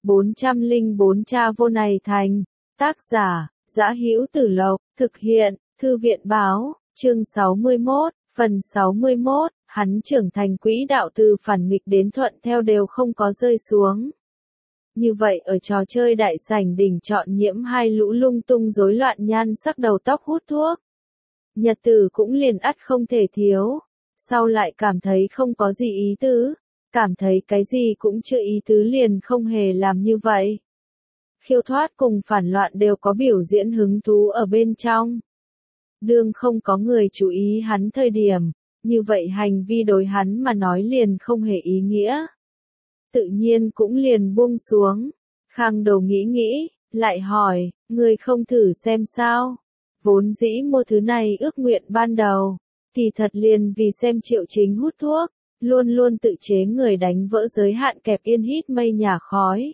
404 Cha vô này thành. Tác giả, Dã Hữu Tử Lộc, thực hiện, Thư viện báo, chương 61, phần 61, hắn trưởng thành quỹ đạo từ phản nghịch đến thuận theo đều không có rơi xuống. Như vậy ở trò chơi đại sảnh đỉnh chọn nhiễm hai lũ lung tung rối loạn nhan sắc đầu tóc hút thuốc. Nhật tử cũng liền ắt không thể thiếu, sau lại cảm thấy không có gì ý tứ, cảm thấy cái gì cũng chưa ý tứ liền không hề làm như vậy. Khiêu thoát cùng phản loạn đều có biểu diễn hứng thú ở bên trong. Đương không có người chú ý hắn thời điểm, như vậy hành vi đối hắn mà nói liền không hề ý nghĩa. Tự nhiên cũng liền buông xuống. Khang Đầu nghĩ, lại hỏi, người không thử xem sao? Vốn dĩ mua thứ này ước nguyện ban đầu, thì thật liền vì xem Triệu Chính hút thuốc, luôn luôn tự chế người đánh vỡ giới hạn kẹp yên hít mây nhà khói.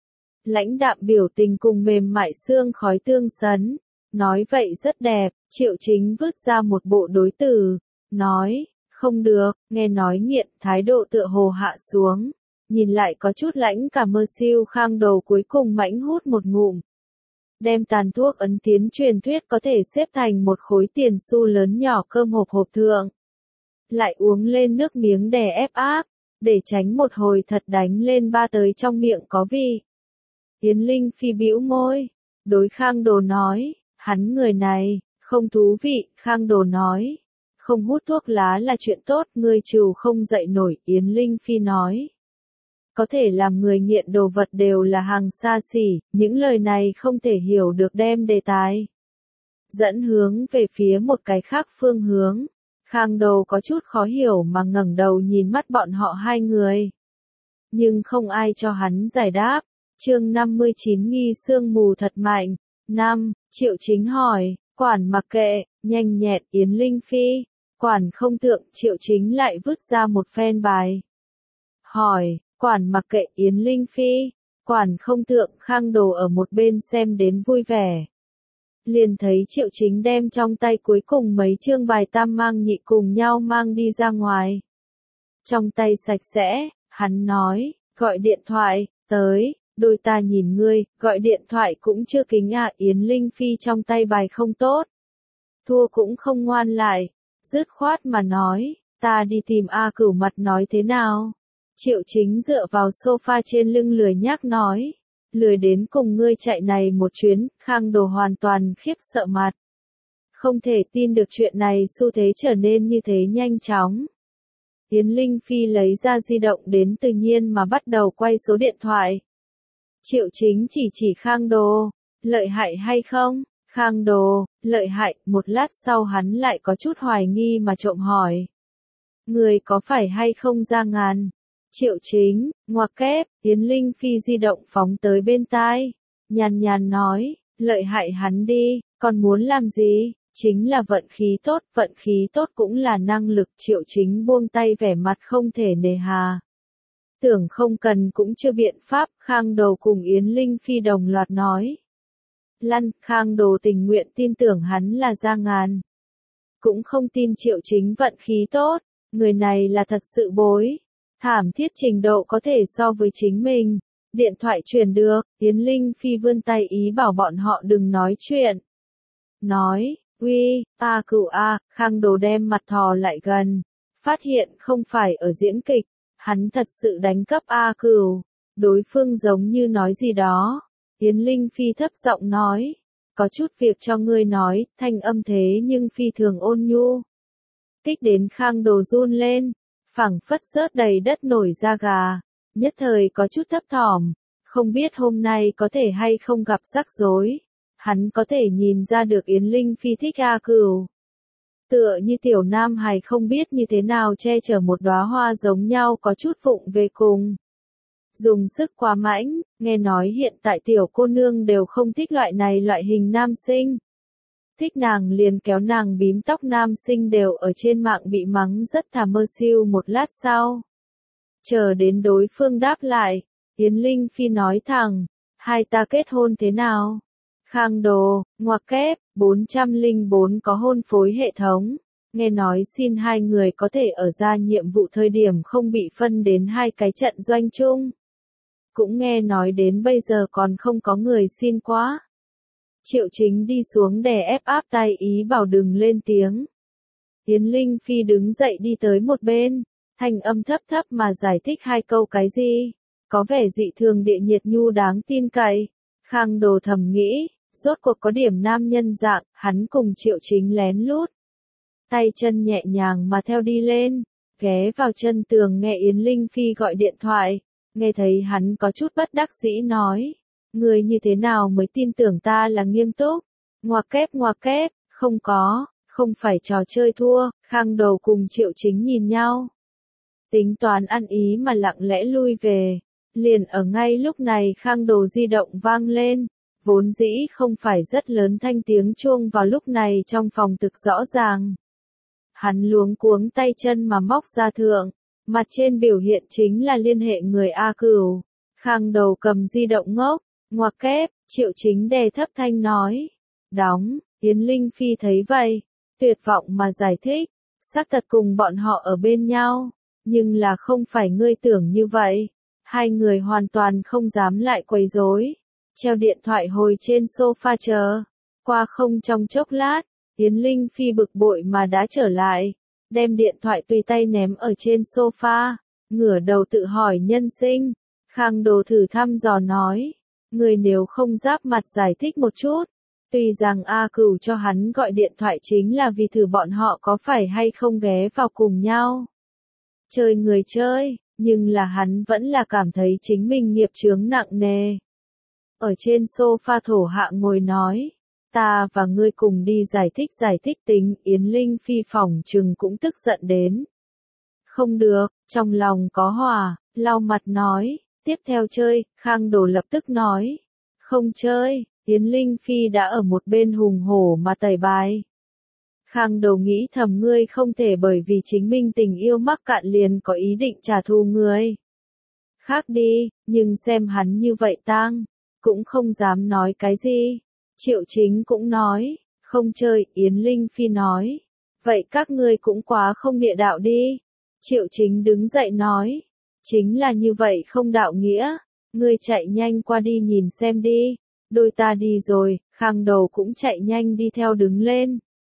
Lãnh đạm biểu tình cùng mềm mại xương khói tương sấn, nói vậy rất đẹp, Triệu Chính vứt ra một bộ đối từ, nói, không được, nghe nói nghiện, thái độ tựa hồ hạ xuống, nhìn lại có chút lãnh cả mơ siêu. Khang Đầu cuối cùng mãnh hút một ngụm. Đem tàn thuốc ấn tiến truyền thuyết có thể xếp thành một khối tiền xu lớn nhỏ cơm hộp thượng. Lại uống lên nước miếng đè ép áp, để tránh một hồi thật đánh lên ba tới trong miệng có vị. Yến Linh Phi bĩu môi, đối Khang Đồ nói, hắn người này, không thú vị. Khang Đồ nói, không hút thuốc lá là chuyện tốt, ngươi trừ không dậy nổi. Yến Linh Phi nói, có thể làm người nghiện đồ vật đều là hàng xa xỉ, những lời này không thể hiểu được đem đề tài dẫn hướng về phía một cái khác phương hướng. Khang Đầu có chút khó hiểu mà ngẩng đầu nhìn mắt bọn họ hai người. Nhưng không ai cho hắn giải đáp. Chương 59 nghi sương mù thật mạnh. 5. Triệu Chính hỏi, quản mặc kệ, nhanh nhẹn. Yến Linh Phi, quản không thượng. Triệu Chính lại vứt ra một phen bài. Hỏi, quản mặc kệ. Yến Linh Phi, quản không thượng. Khang Đồ ở một bên xem đến vui vẻ. Liền thấy Triệu Chính đem trong tay cuối cùng mấy chương bài tam mang nhị cùng nhau mang đi ra ngoài. Trong tay sạch sẽ, hắn nói, gọi điện thoại, tới, đôi ta nhìn ngươi, gọi điện thoại cũng chưa kính à. Yến Linh Phi trong tay bài không tốt, thua cũng không ngoan lại, dứt khoát mà nói, ta đi tìm A Cửu mặt nói thế nào. Triệu Chính dựa vào sofa trên lưng lười nhác nói, lười đến cùng ngươi chạy này một chuyến. Khang Đồ hoàn toàn khiếp sợ mặt. Không thể tin được chuyện này xu thế trở nên như thế nhanh chóng. Yến Linh Phi lấy ra di động đến tự nhiên mà bắt đầu quay số điện thoại. Triệu Chính chỉ Khang Đồ, lợi hại hay không? Khang Đồ, lợi hại. Một lát sau hắn lại có chút hoài nghi mà trộm hỏi, người có phải hay không ra ngàn? Triệu Chính, ngoặc kép. Yến Linh Phi di động phóng tới bên tai, nhàn nhàn nói, lợi hại hắn đi, còn muốn làm gì? Chính là vận khí tốt cũng là năng lực. Triệu Chính buông tay vẻ mặt không thể nề hà. Tưởng không cần cũng chưa biện pháp. Khang Đồ cùng Yến Linh Phi đồng loạt nói, lăn. Khang Đồ tình nguyện tin tưởng hắn là ra ngàn, cũng không tin Triệu Chính vận khí tốt. Người này là thật sự bối, thảm thiết trình độ có thể so với chính mình. Điện thoại truyền được, Yến Linh Phi vươn tay ý bảo bọn họ đừng nói chuyện. Nói, uy, A Cửu a. Khang Đồ đem mặt thò lại gần, phát hiện không phải ở diễn kịch, hắn thật sự đánh cắp A Cửu. Đối phương giống như nói gì đó. Yến Linh Phi thấp giọng nói, có chút việc cho ngươi nói, thanh âm thế nhưng phi thường ôn nhu. Kích đến Khang Đồ run lên, phảng phất rớt đầy đất nổi da gà, nhất thời có chút thấp thỏm, không biết hôm nay có thể hay không gặp rắc rối. Hắn có thể nhìn ra được Yến Linh Phi thích A Cửu. Tựa như tiểu nam hài không biết như thế nào che chở một đóa hoa giống nhau, có chút vụng về cùng. Dùng sức quá mãnh, nghe nói hiện tại tiểu cô nương đều không thích loại hình nam sinh. Thích nàng liền kéo nàng bím tóc. Nam sinh đều ở trên mạng bị mắng rất thà mơ siêu. Một lát sau, chờ đến đối phương đáp lại, Yến Linh Phi nói thẳng, hai ta kết hôn thế nào? Khang Đồ, ngoặc kép. 404 có hôn phối hệ thống. Nghe nói xin hai người có thể ở ra nhiệm vụ thời điểm không bị phân đến hai cái trận doanh chung. cũng nghe nói đến bây giờ còn không có người xin quá. Triệu Chính đi xuống đè ép áp tay ý bảo đừng lên tiếng. Yến Linh Phi đứng dậy đi tới một bên, thanh âm thấp thấp mà giải thích hai câu cái gì, có vẻ dị thường địa nhiệt nhu đáng tin cậy. Khang Đồ thầm nghĩ, rốt cuộc có điểm nam nhân dạng, hắn cùng Triệu Chính lén lút. Tay chân nhẹ nhàng mà theo đi lên, ghé vào chân tường nghe Yến Linh Phi gọi điện thoại, nghe thấy hắn có chút bất đắc dĩ nói. Người như thế nào mới tin tưởng ta là nghiêm túc? Ngoặc kép, không phải trò chơi thua, Khang Đồ cùng Triệu Chính nhìn nhau. Tính toán ăn ý mà lặng lẽ lui về. Liền ở ngay lúc này Khang Đồ di động vang lên, vốn dĩ không phải rất lớn thanh tiếng chuông vào lúc này trong phòng thực rõ ràng. Hắn luống cuống tay chân mà móc ra thượng, mặt trên biểu hiện chính là liên hệ người A Cửu. Khang Đồ cầm di động ngốc, ngoặc kép, Triệu Chính đè thấp thanh nói. Đóng, Yến Linh Phi thấy vậy, tuyệt vọng mà giải thích, xác thật cùng bọn họ ở bên nhau, nhưng là không phải ngươi tưởng như vậy. Hai người hoàn toàn không dám lại quấy rối, treo điện thoại hồi trên sofa chờ. Qua không trong chốc lát, Yến Linh Phi bực bội mà đã trở lại, đem điện thoại tùy tay ném ở trên sofa, ngửa đầu tự hỏi nhân sinh. Khang Đồ thử thăm dò nói, người nếu không giáp mặt giải thích một chút. Tuy rằng A Cửu cho hắn gọi điện thoại chính là vì thử bọn họ có phải hay không ghé vào cùng nhau. Chơi người chơi, nhưng là hắn vẫn là cảm thấy chính mình nghiệp chướng nặng nề. Ở trên sofa thổ hạ ngồi nói, ta và ngươi cùng đi giải thích tính. Yến Linh Phi phỏng chừng cũng tức giận đến. Không được, trong lòng có hỏa, lau mặt nói, tiếp theo chơi. Khang Đồ lập tức nói, không chơi. Yến Linh Phi đã ở một bên hùng hổ mà tẩy bài. Khang Đồ nghĩ thầm ngươi không thể bởi vì chính mình tình yêu mắc cạn liền có ý định trả thù người khác đi, nhưng xem hắn như vậy tang, cũng không dám nói cái gì. Triệu Chính cũng nói, không chơi. Yến Linh Phi nói, vậy các ngươi cũng quá không địa đạo đi. Triệu Chính đứng dậy nói, chính là như vậy không đạo nghĩa, ngươi chạy nhanh qua đi nhìn xem đi. Đôi ta đi rồi. Khang Đồ cũng chạy nhanh đi theo đứng lên.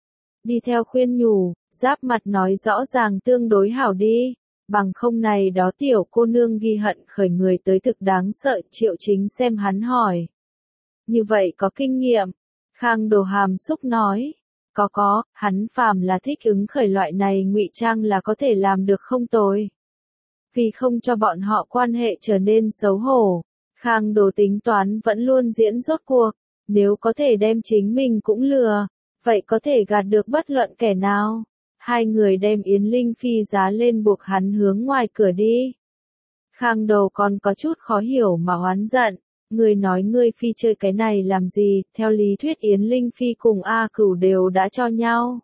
Đi theo khuyên nhủ, giáp mặt nói rõ ràng tương đối hảo đi, bằng không này đó tiểu cô nương ghi hận khởi người tới thực đáng sợ. Triệu Chính xem hắn hỏi, như vậy có kinh nghiệm? Khang Đồ hàm xúc nói, có, hắn phàm là thích ứng khởi loại này ngụy trang là có thể làm được không tồi. Vì không cho bọn họ quan hệ trở nên xấu hổ, Khang Đồ tính toán vẫn luôn diễn rốt cuộc, nếu có thể đem chính mình cũng lừa, vậy có thể gạt được bất luận kẻ nào. Hai người đem Yến Linh Phi giá lên buộc hắn hướng ngoài cửa đi. Khang Đồ còn có chút khó hiểu mà oán giận, người nói ngươi Phi chơi cái này làm gì, theo lý thuyết Yến Linh Phi cùng A Cửu đều đã cho nhau.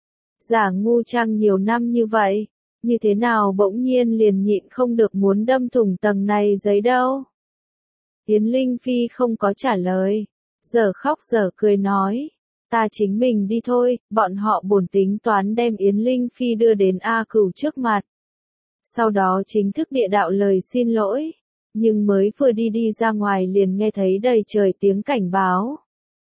Giả ngu trang nhiều năm như vậy, như thế nào bỗng nhiên liền nhịn không được muốn đâm thủng tầng này giấy đâu. Yến Linh Phi không có trả lời, giờ khóc giờ cười nói, ta chính mình đi thôi. Bọn họ bổn tính toán đem Yến Linh Phi đưa đến A Cửu trước mặt. Sau đó chính thức địa đạo lời xin lỗi, nhưng mới vừa đi ra ngoài liền nghe thấy đầy trời tiếng cảnh báo.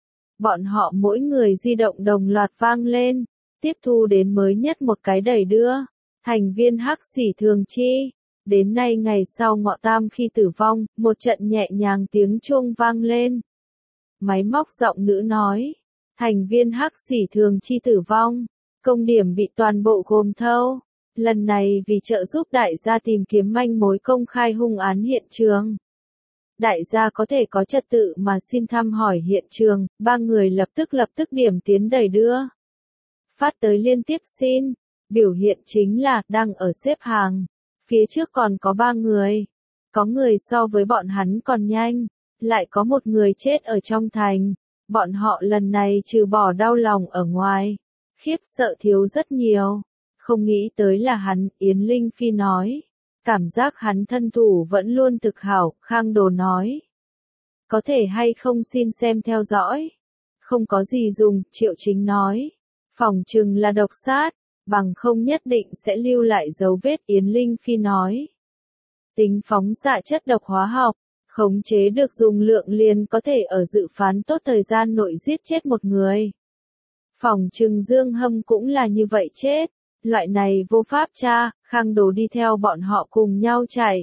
Bọn họ mỗi người di động đồng loạt vang lên, tiếp thu đến mới nhất một cái đẩy đưa. Thành viên Hắc Xỉ Thường Chi. Đến nay ngày sau Ngọ Tam khi tử vong, một trận nhẹ nhàng tiếng chuông vang lên. Máy móc giọng nữ nói, thành viên Hắc Xỉ Thường Chi tử vong, công điểm bị toàn bộ gồm thâu. Lần này vì trợ giúp đại gia tìm kiếm manh mối công khai hung án hiện trường. Đại gia có thể có trật tự mà xin thăm hỏi hiện trường, ba người lập tức điểm tiến đẩy đưa. Phát tới liên tiếp xin, biểu hiện chính là đang ở xếp hàng. Phía trước còn có 3 người. Có người so với bọn hắn còn nhanh, lại có một người chết ở trong thành. Bọn họ lần này trừ bỏ đau lòng ở ngoài, khiếp sợ thiếu rất nhiều. Không nghĩ tới là hắn. Yến Linh Phi nói, cảm giác hắn thân thủ vẫn luôn thực hảo. Khang Đồ nói, có thể hay không xin xem theo dõi. Không có gì dùng. Triệu Chính nói, phỏng chừng là độc sát, bằng không nhất định sẽ lưu lại dấu vết. Yến Linh Phi nói, tính phóng xạ chất độc hóa học, Khống chế được dung lượng liền có thể ở dự phán tốt thời gian nội giết chết một người. Phỏng chừng Dương Hâm cũng là như vậy chết. Loại này vô pháp tra, Khang Đồ đi theo bọn họ cùng nhau chạy.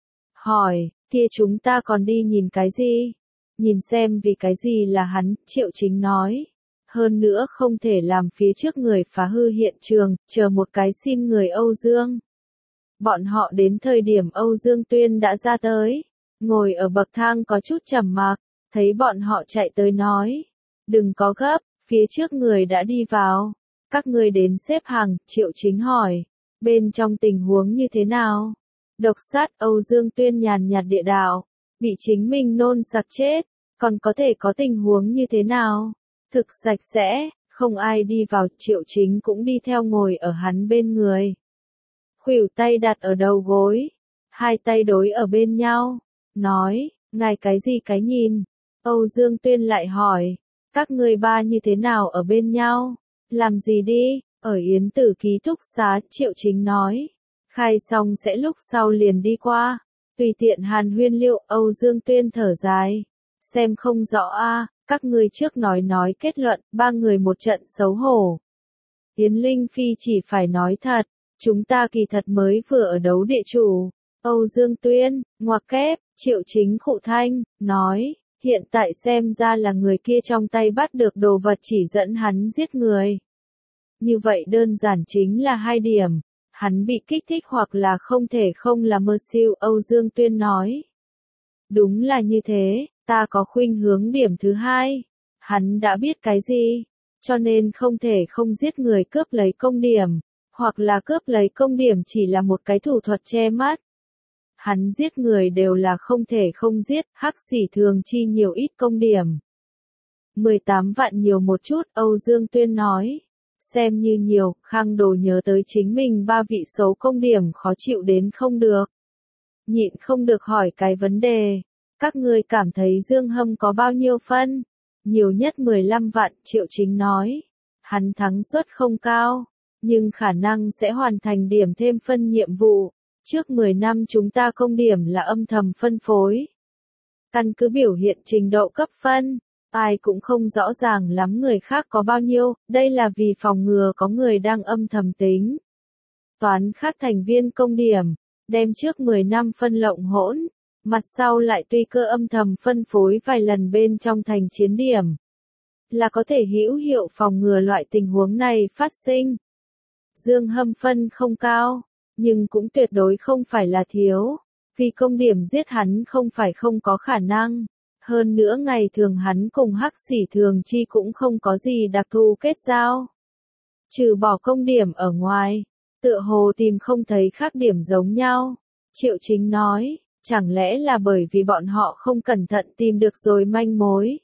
Hỏi, kia chúng ta còn đi nhìn cái gì? Nhìn xem vì cái gì là hắn, Triệu Chính nói. Hơn nữa không thể làm phía trước người phá hư hiện trường, chờ một cái xin người Âu Dương. Bọn họ đến thời điểm Âu Dương Tuyên đã ra tới. Ngồi ở bậc thang có chút trầm mặc, thấy bọn họ chạy tới nói. Đừng có gấp, phía trước người đã đi vào. Các ngươi đến xếp hàng, Triệu Chính hỏi. Bên trong tình huống như thế nào? Độc sát Âu Dương Tuyên nhàn nhạt địa đạo. Bị chính mình nôn sặc chết. Còn có thể có tình huống như thế nào? Thực sạch sẽ, không ai đi vào, Triệu Chính cũng đi theo ngồi ở hắn bên người. Khuỷu tay đặt ở đầu gối. Hai tay đối ở bên nhau. Nói, ngài cái gì cái nhìn? Âu Dương Tuyên lại hỏi. Các ngươi ba như thế nào ở bên nhau? Làm gì đi? Ở Yến Tử ký túc xá, Triệu Chính nói. Khai xong sẽ lúc sau liền đi qua. Tùy tiện hàn huyên liệu, Âu Dương Tuyên thở dài. Xem không rõ a, các ngươi trước nói kết luận, ba người một trận xấu hổ. Yến Linh Phi chỉ phải nói thật, chúng ta kỳ thật mới vừa ở đấu địa chủ. Âu Dương Tuyên, ngoặc kép, Triệu Chính khụ thanh, nói, hiện tại xem ra là người kia trong tay bắt được đồ vật chỉ dẫn hắn giết người. Như vậy đơn giản chính là hai điểm. Hắn bị kích thích hoặc là không thể không là mơ siêu, Âu Dương Tuyên nói. Đúng là như thế, ta có khuynh hướng điểm thứ hai. Hắn đã biết cái gì, cho nên không thể không giết người cướp lấy công điểm, hoặc là cướp lấy công điểm chỉ là một cái thủ thuật che mắt. Hắn giết người đều là không thể không giết, Hắc Xỉ thường chi nhiều ít công điểm. 18 vạn nhiều một chút, Âu Dương Tuyên nói. Xem như nhiều, Khang Đồ nhớ tới chính mình ba vị số công điểm khó chịu đến không được. Nhịn không được hỏi cái vấn đề. Các ngươi cảm thấy Dương Hâm có bao nhiêu phân? Nhiều nhất 15 vạn, Triệu Chính nói. Hắn thắng suất không cao, nhưng khả năng sẽ hoàn thành điểm thêm phân nhiệm vụ. Trước 10 năm chúng ta công điểm là âm thầm phân phối. Căn cứ biểu hiện trình độ cấp phân. Ai cũng không rõ ràng lắm người khác có bao nhiêu, đây là vì phòng ngừa có người đang âm thầm tính. Toán khác thành viên công điểm, đem trước 10 năm phân lộng hỗn, mặt sau lại tùy cơ âm thầm phân phối vài lần bên trong thành chiến điểm. Là có thể hữu hiệu phòng ngừa loại tình huống này phát sinh. Dương Hâm phân không cao, nhưng cũng tuyệt đối không phải là thiếu, vì công điểm giết hắn không phải không có khả năng. Hơn nữa ngày thường hắn cùng Hắc Xỉ thường chi cũng không có gì đặc thù kết giao. Trừ bỏ công điểm ở ngoài, tựa hồ tìm không thấy khác điểm giống nhau. Triệu Chính nói, chẳng lẽ là bởi vì bọn họ không cẩn thận tìm được rồi manh mối.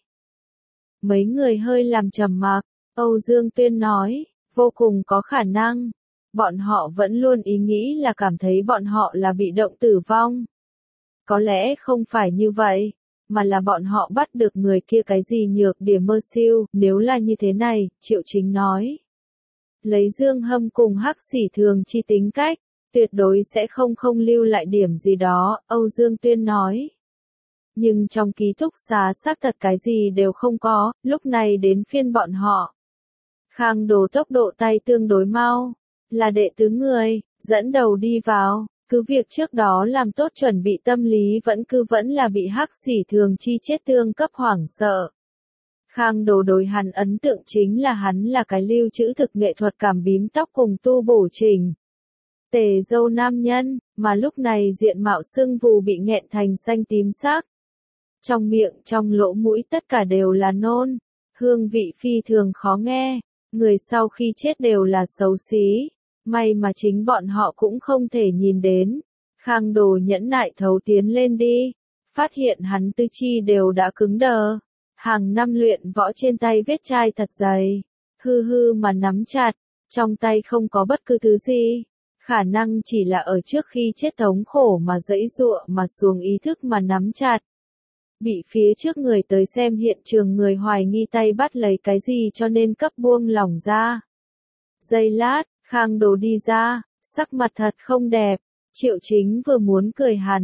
Mấy người hơi làm trầm mặc, Âu Dương Tuyên nói, vô cùng có khả năng. Bọn họ vẫn luôn ý nghĩ là cảm thấy bọn họ là bị động tử vong. Có lẽ không phải như vậy, mà là bọn họ bắt được người kia cái gì nhược điểm mơ siêu, nếu là như thế này, Triệu Chính nói. Lấy Dương Hâm cùng Hắc Xỉ thường chi tính cách, tuyệt đối sẽ không lưu lại điểm gì đó, Âu Dương Tuyên nói. Nhưng trong ký túc xá xác thật cái gì đều không có, lúc này đến phiên bọn họ. Khang Đồ tốc độ tay tương đối mau, là đệ tứ người, dẫn đầu đi vào. Cứ việc trước đó làm tốt chuẩn bị tâm lý vẫn là bị Hắc Xỉ thường chi chết tương cấp hoảng sợ. Khang Đồ đối hắn ấn tượng chính là hắn là cái lưu trữ thực nghệ thuật cảm bím tóc cùng tu bổ chỉnh. Tề dâu nam nhân, mà lúc này diện mạo sưng vù bị nghẹn thành xanh tím sắc. Trong miệng trong lỗ mũi tất cả đều là nôn, hương vị phi thường khó nghe, người sau khi chết đều là xấu xí. May mà chính bọn họ cũng không thể nhìn đến. Khang Đồ nhẫn nại thấu tiến lên đi. Phát hiện hắn tứ chi đều đã cứng đờ. Hàng năm luyện võ trên tay vết chai thật dày. Hư hư mà nắm chặt. Trong tay không có bất cứ thứ gì. Khả năng chỉ là ở trước khi chết thống khổ mà giãy giụa mà xuống ý thức mà nắm chặt. Bị phía trước người tới xem hiện trường người hoài nghi tay bắt lấy cái gì cho nên cấp buông lỏng ra. Giây lát. Khang Đồ đi ra, sắc mặt thật không đẹp, Triệu Chính vừa muốn cười hắn,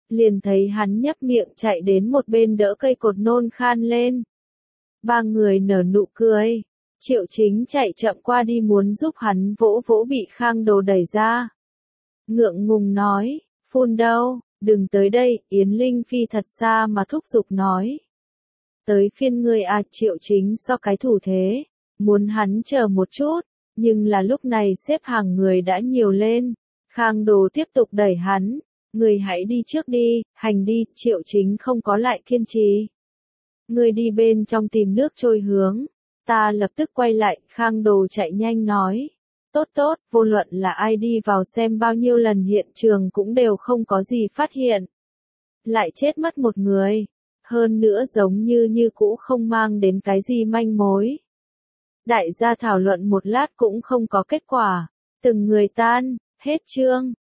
liền thấy hắn nhấp miệng chạy đến một bên đỡ cây cột nôn khan lên. Ba người nở nụ cười. Triệu Chính chạy chậm qua đi muốn giúp hắn vỗ vỗ bị Khang Đồ đẩy ra. Ngượng ngùng nói, phun đâu, đừng tới đây, Yến Linh Phi thật xa mà thúc giục nói. Tới phiên ngươi à, Triệu Chính so cái thủ thế, muốn hắn chờ một chút, nhưng là lúc này xếp hàng người đã nhiều lên. Khang Đồ tiếp tục đẩy hắn, ngươi hãy đi trước đi, hành đi, Triệu Chính không có lại kiên trì. Ngươi đi bên trong tìm nước trôi hướng. Ta lập tức quay lại, Khang Đồ chạy nhanh nói. Tốt tốt, vô luận là ai đi vào xem bao nhiêu lần hiện trường cũng đều không có gì phát hiện. Lại chết mất một người. Hơn nữa giống như cũ không mang đến cái gì manh mối. Đại gia thảo luận một lát cũng không có kết quả. Từng người tan, hết chương.